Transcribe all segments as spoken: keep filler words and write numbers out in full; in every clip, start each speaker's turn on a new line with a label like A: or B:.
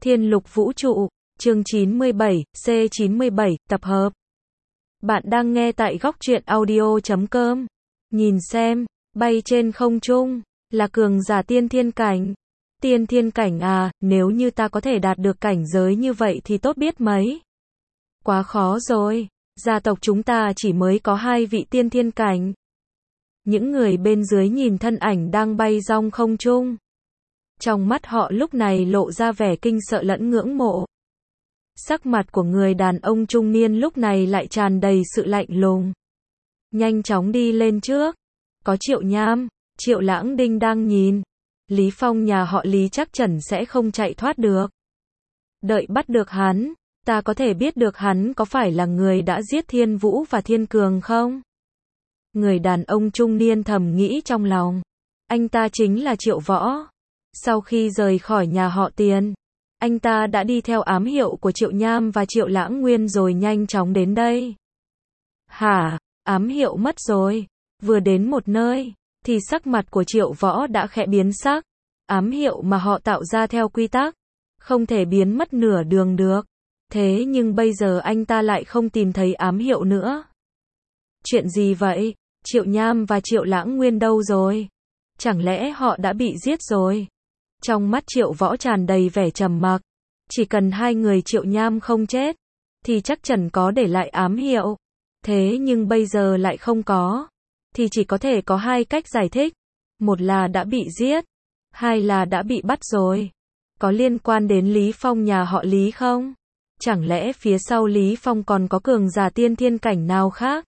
A: Thiên lục vũ trụ, chương chín mươi bảy, C chín mươi bảy, tập hợp. Bạn đang nghe tại góc truyện audio chấm com. Nhìn xem, bay trên không trung, là cường giả tiên thiên cảnh. Tiên thiên cảnh à, nếu như ta có thể đạt được cảnh giới như vậy thì tốt biết mấy. Quá khó rồi, gia tộc chúng ta chỉ mới có hai vị tiên thiên cảnh. Những người bên dưới nhìn thân ảnh đang bay dong không trung. Trong mắt họ lúc này lộ ra vẻ kinh sợ lẫn ngưỡng mộ. Sắc mặt của người đàn ông trung niên lúc này lại tràn đầy sự lạnh lùng. Nhanh chóng đi lên trước. Có Triệu Nham, Triệu Lãng Đinh đang nhìn. Lý Phong nhà họ Lý chắc chắn sẽ không chạy thoát được. Đợi bắt được hắn, ta có thể biết được hắn có phải là người đã giết Thiên Vũ và Thiên Cường không? Người đàn ông trung niên thầm nghĩ trong lòng. Anh ta chính là Triệu Võ. Sau khi rời khỏi nhà họ Tiền, anh ta đã đi theo ám hiệu của Triệu Nham và Triệu Lãng Nguyên rồi nhanh chóng đến đây. Hả, ám hiệu mất rồi. Vừa đến một nơi, thì sắc mặt của Triệu Võ đã khẽ biến sắc. Ám hiệu mà họ tạo ra theo quy tắc, không thể biến mất nửa đường được. Thế nhưng bây giờ anh ta lại không tìm thấy ám hiệu nữa. Chuyện gì vậy? Triệu Nham và Triệu Lãng Nguyên đâu rồi? Chẳng lẽ họ đã bị giết rồi? Trong mắt Triệu Võ tràn đầy vẻ trầm mặc. Chỉ cần hai người Triệu Nham không chết, thì chắc chắn có để lại ám hiệu. Thế nhưng bây giờ lại không có. Thì chỉ có thể có hai cách giải thích. Một là đã bị giết, hai là đã bị bắt rồi. Có liên quan đến Lý Phong nhà họ Lý không? Chẳng lẽ phía sau Lý Phong còn có cường giả tiên thiên cảnh nào khác?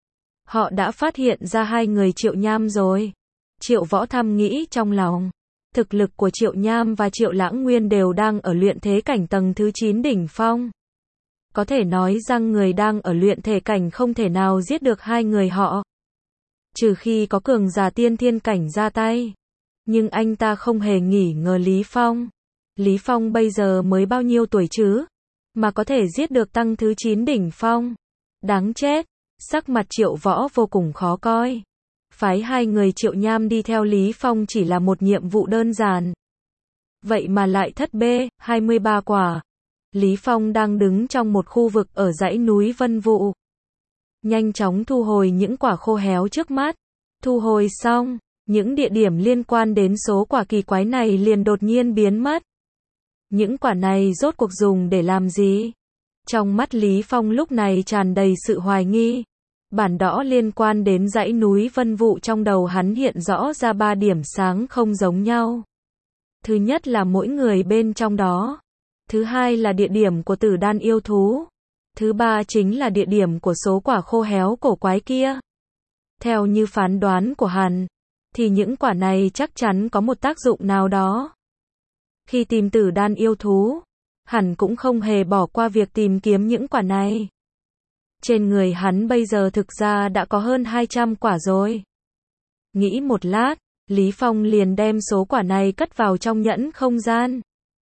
A: Họ đã phát hiện ra hai người Triệu Nham rồi. Triệu Võ thầm nghĩ trong lòng. Thực lực của Triệu Nham và Triệu Lãng Nguyên đều đang ở luyện thế cảnh tầng thứ chín đỉnh phong. Có thể nói rằng người đang ở luyện thể cảnh không thể nào giết được hai người họ. Trừ khi có cường giả tiên thiên cảnh ra tay. Nhưng anh ta không hề nghỉ ngờ Lý Phong. Lý Phong bây giờ mới bao nhiêu tuổi chứ? Mà có thể giết được tăng thứ chín đỉnh phong. Đáng chết. Sắc mặt Triệu Võ vô cùng khó coi. Phái hai người Triệu Nham đi theo Lý Phong chỉ là một nhiệm vụ đơn giản. Vậy mà lại thất bê, hai mươi ba quả. Lý Phong đang đứng trong một khu vực ở dãy núi Vân Vụ. Nhanh chóng thu hồi những quả khô héo trước mắt. Thu hồi xong, những địa điểm liên quan đến số quả kỳ quái này liền đột nhiên biến mất. Những quả này rốt cuộc dùng để làm gì? Trong mắt Lý Phong lúc này tràn đầy sự hoài nghi. Bản đỏ liên quan đến dãy núi Vân Vụ trong đầu hắn hiện rõ ra ba điểm sáng không giống nhau. Thứ nhất là mỗi người bên trong đó. Thứ hai là địa điểm của tử đan yêu thú. Thứ ba chính là địa điểm của số quả khô héo cổ quái kia. Theo như phán đoán của hắn, thì những quả này chắc chắn có một tác dụng nào đó. Khi tìm tử đan yêu thú, hắn cũng không hề bỏ qua việc tìm kiếm những quả này. Trên người hắn bây giờ thực ra đã có hơn hai trăm quả rồi. Nghĩ một lát, Lý Phong liền đem số quả này cất vào trong nhẫn không gian.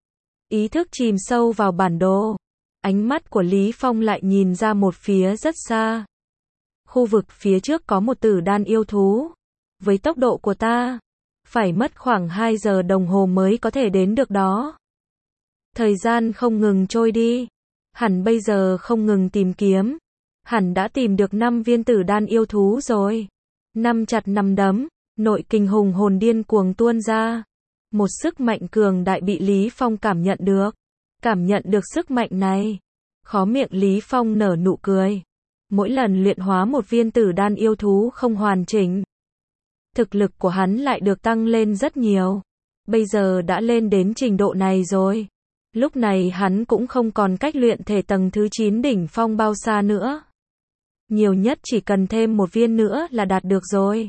A: Ý thức chìm sâu vào bản đồ. Ánh mắt của Lý Phong lại nhìn ra một phía rất xa. Khu vực phía trước có một tử đan yêu thú. Với tốc độ của ta, phải mất khoảng hai giờ đồng hồ mới có thể đến được đó. Thời gian không ngừng trôi đi. Hẳn bây giờ không ngừng tìm kiếm. Hẳn đã tìm được năm viên tử đan yêu thú rồi. Năm chặt năm đấm, nội kình hùng hồn điên cuồng tuôn ra. Một sức mạnh cường đại bị Lý Phong cảm nhận được. Cảm nhận được sức mạnh này, khó miệng Lý Phong nở nụ cười. Mỗi lần luyện hóa một viên tử đan yêu thú không hoàn chỉnh, thực lực của hắn lại được tăng lên rất nhiều. Bây giờ đã lên đến trình độ này rồi. Lúc này hắn cũng không còn cách luyện thể tầng thứ chín đỉnh phong bao xa nữa. Nhiều nhất chỉ cần thêm một viên nữa là đạt được rồi.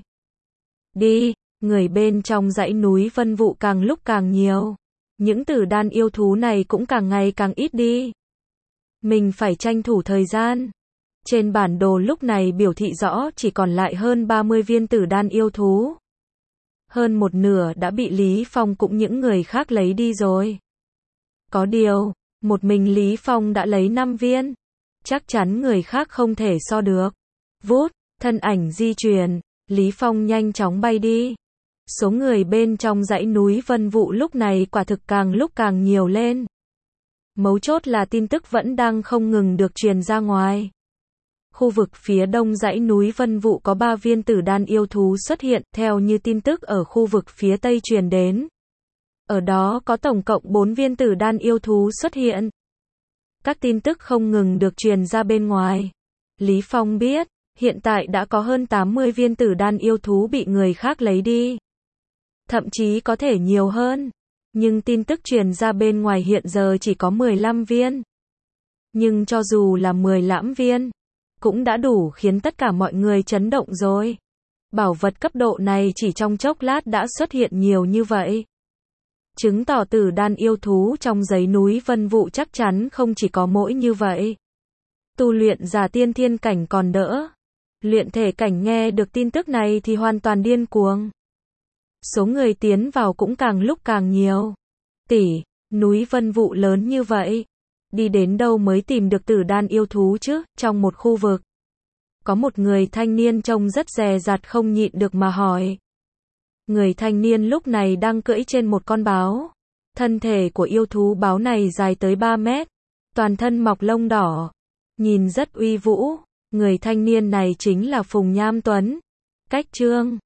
A: Đi, người bên trong dãy núi Vân Vụ càng lúc càng nhiều. Những tử đan yêu thú này cũng càng ngày càng ít đi. Mình phải tranh thủ thời gian. Trên bản đồ lúc này biểu thị rõ chỉ còn lại hơn ba mươi viên tử đan yêu thú. Hơn một nửa đã bị Lý Phong cũng những người khác lấy đi rồi. Có điều, một mình Lý Phong đã lấy năm viên. Chắc chắn người khác không thể so được. Vút, thân ảnh di chuyển, Lý Phong nhanh chóng bay đi. Số người bên trong dãy núi Vân Vụ lúc này quả thực càng lúc càng nhiều lên. Mấu chốt là tin tức vẫn đang không ngừng được truyền ra ngoài. Khu vực phía đông dãy núi Vân Vũ có ba viên tử đan yêu thú xuất hiện, theo như tin tức ở khu vực phía tây truyền đến. Ở đó có tổng cộng bốn viên tử đan yêu thú xuất hiện. Các tin tức không ngừng được truyền ra bên ngoài. Lý Phong biết, hiện tại đã có hơn tám mươi viên tử đan yêu thú bị người khác lấy đi. Thậm chí có thể nhiều hơn. Nhưng tin tức truyền ra bên ngoài hiện giờ chỉ có mười lăm viên. Nhưng cho dù là mười lăm viên, cũng đã đủ khiến tất cả mọi người chấn động rồi. Bảo vật cấp độ này chỉ trong chốc lát đã xuất hiện nhiều như vậy. Chứng tỏ tử đan yêu thú trong dãy núi Vân Vũ chắc chắn không chỉ có mỗi như vậy. Tu luyện giả tiên thiên cảnh còn đỡ. Luyện thể cảnh nghe được tin tức này thì hoàn toàn điên cuồng. Số người tiến vào cũng càng lúc càng nhiều. Tỷ, núi Vân Vũ lớn như vậy. Đi đến đâu mới tìm được tử đan yêu thú chứ? Trong một khu vực, có một người thanh niên trông rất dè dặt không nhịn được mà hỏi. Người thanh niên lúc này đang cưỡi trên một con báo. Thân thể của yêu thú báo này dài tới ba mét. Toàn thân mọc lông đỏ. Nhìn rất uy vũ. Người thanh niên này chính là Phùng Nham Tuấn. Cách Trương.